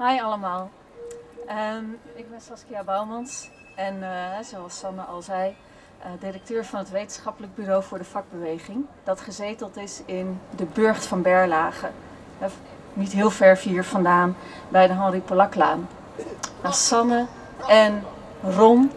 Hi allemaal. Ik ben Saskia Bouwmans en zoals Sanne al zei, directeur van het wetenschappelijk bureau voor de vakbeweging. Dat gezeteld is in de Burcht van Berlage. Niet heel ver hier vandaan bij de Henri Polaklaan. Nou, Sanne en Ron.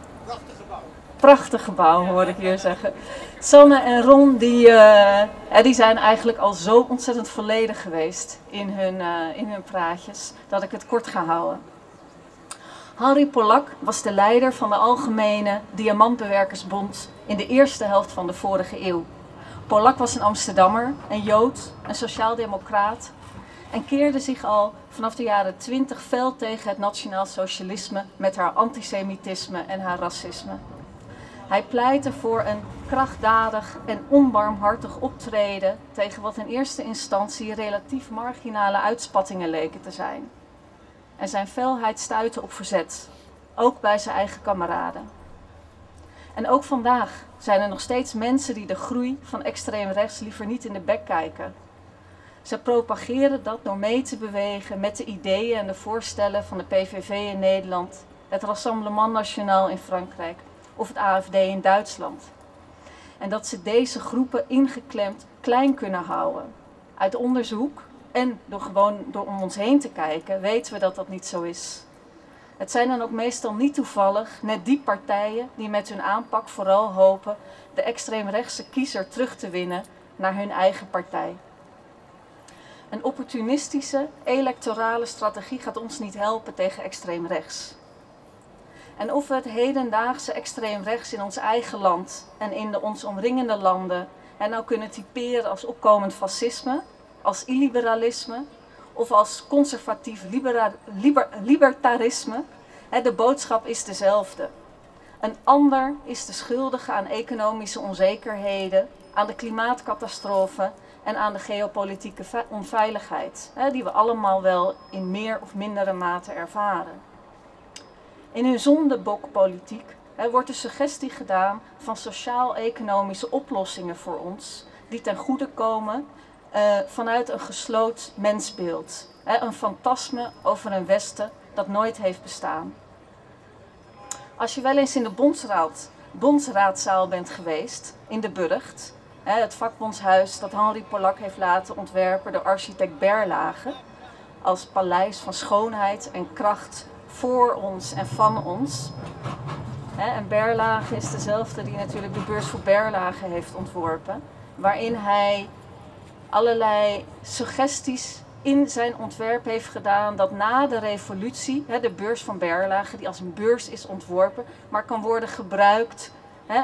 Prachtig gebouw hoor ik hier zeggen. Sanne en Ron die zijn eigenlijk al zo ontzettend volledig geweest in hun praatjes dat ik het kort ga houden. Henri Polak was de leider van de Algemene Diamantbewerkersbond in de eerste helft van de vorige eeuw. Polak was een Amsterdammer, een Jood, een sociaaldemocraat en keerde zich al vanaf de jaren 20 fel tegen het nationaal socialisme met haar antisemitisme en haar racisme. Hij pleitte voor een krachtdadig en onbarmhartig optreden tegen wat in eerste instantie relatief marginale uitspattingen leken te zijn. En zijn felheid stuitte op verzet, ook bij zijn eigen kameraden. En ook vandaag zijn er nog steeds mensen die de groei van extreem rechts liever niet in de bek kijken. Ze propageren dat door mee te bewegen met de ideeën en de voorstellen van de PVV in Nederland, het Rassemblement National in Frankrijk of het AFD in Duitsland. En dat ze deze groepen ingeklemd klein kunnen houden. Uit onderzoek en door om ons heen te kijken weten we dat dat niet zo is. Het zijn dan ook meestal niet toevallig net die partijen die met hun aanpak vooral hopen de extreemrechtse kiezer terug te winnen naar hun eigen partij. Een opportunistische electorale strategie gaat ons niet helpen tegen extreem rechts. En of we het hedendaagse extreem rechts in ons eigen land en in de ons omringende landen nou kunnen typeren als opkomend fascisme, als illiberalisme of als conservatief libertarisme, de boodschap is dezelfde. Een ander is de schuldige aan economische onzekerheden, aan de klimaatcatastrofe en aan de geopolitieke onveiligheid, die we allemaal wel in meer of mindere mate ervaren. In hun zondebokpolitiek wordt de suggestie gedaan van sociaal-economische oplossingen voor ons, die ten goede komen vanuit een gesloten mensbeeld. Een fantasme over een Westen dat nooit heeft bestaan. Als je wel eens in de bondsraadzaal bent geweest, in de Burgt, het vakbondshuis dat Henri Polak heeft laten ontwerpen door architect Berlage, als paleis van schoonheid en kracht voor ons en van ons. En Berlage is dezelfde die natuurlijk de beurs voor Berlage heeft ontworpen, waarin hij allerlei suggesties in zijn ontwerp heeft gedaan dat na de revolutie, de beurs van Berlage, die als een beurs is ontworpen, maar kan worden gebruikt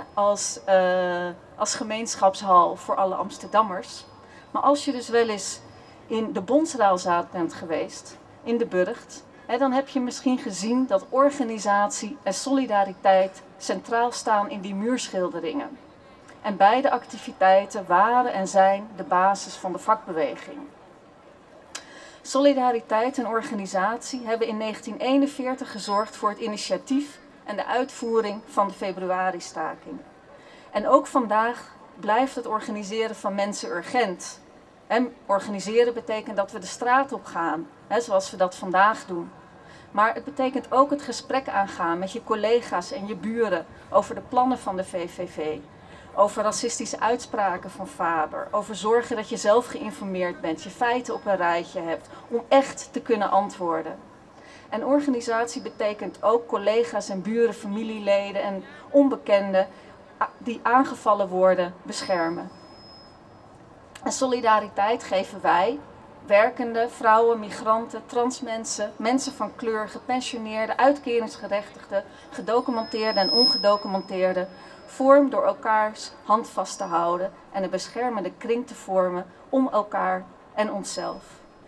als gemeenschapshal voor alle Amsterdammers. Maar als je dus wel eens in de Bondsraadzaal bent geweest, in de Burgt, dan heb je misschien gezien dat organisatie en solidariteit centraal staan in die muurschilderingen. En beide activiteiten waren en zijn de basis van de vakbeweging. Solidariteit en organisatie hebben in 1941 gezorgd voor het initiatief en de uitvoering van de februaristaking. En ook vandaag blijft het organiseren van mensen urgent. En organiseren betekent dat we de straat op gaan, zoals we dat vandaag doen. Maar het betekent ook het gesprek aangaan met je collega's en je buren over de plannen van de VVV. Over racistische uitspraken van Faber. Over zorgen dat je zelf geïnformeerd bent, je feiten op een rijtje hebt, om echt te kunnen antwoorden. En organisatie betekent ook collega's en buren, familieleden en onbekenden die aangevallen worden, beschermen. En solidariteit geven wij, werkende, vrouwen, migranten, transmensen, mensen van kleur, gepensioneerden, uitkeringsgerechtigden, gedocumenteerden en ongedocumenteerden, vorm door elkaars hand vast te houden en een beschermende kring te vormen om elkaar en onszelf.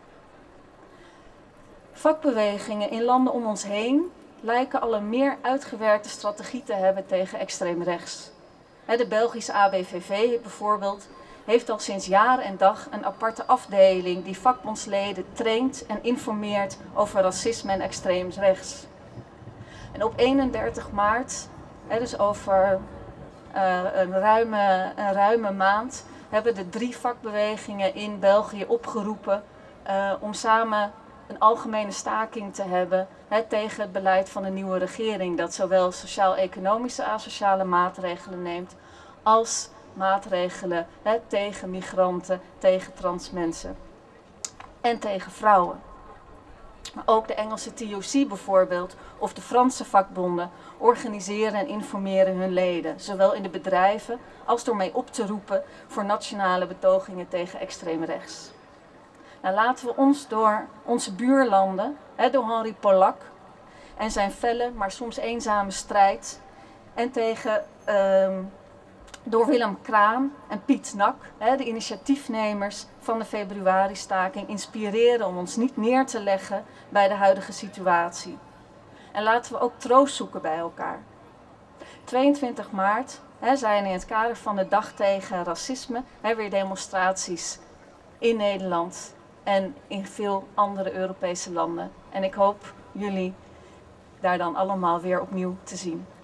Vakbewegingen in landen om ons heen lijken al een meer uitgewerkte strategie te hebben tegen extreem rechts. De Belgische ABVV bijvoorbeeld heeft al sinds jaar en dag een aparte afdeling die vakbondsleden traint en informeert over racisme en extreem rechts. En op 31 maart, dus over een ruime maand, hebben de 3 vakbewegingen in België opgeroepen om samen een algemene staking te hebben tegen het beleid van de nieuwe regering, dat zowel sociaal-economische asociale maatregelen neemt als maatregelen tegen migranten, tegen trans mensen en tegen vrouwen. Ook de Engelse TUC bijvoorbeeld of de Franse vakbonden organiseren en informeren hun leden, zowel in de bedrijven als door mee op te roepen voor nationale betogingen tegen extreem rechts. Nou, laten we ons door onze buurlanden, door Henri Polak en zijn felle, maar soms eenzame strijd, en door Willem Kraam en Piet Nak, de initiatiefnemers van de februari-staking, inspireren om ons niet neer te leggen bij de huidige situatie. En laten we ook troost zoeken bij elkaar. 22 maart zijn in het kader van de Dag tegen Racisme weer demonstraties in Nederland en in veel andere Europese landen. En ik hoop jullie daar dan allemaal weer opnieuw te zien.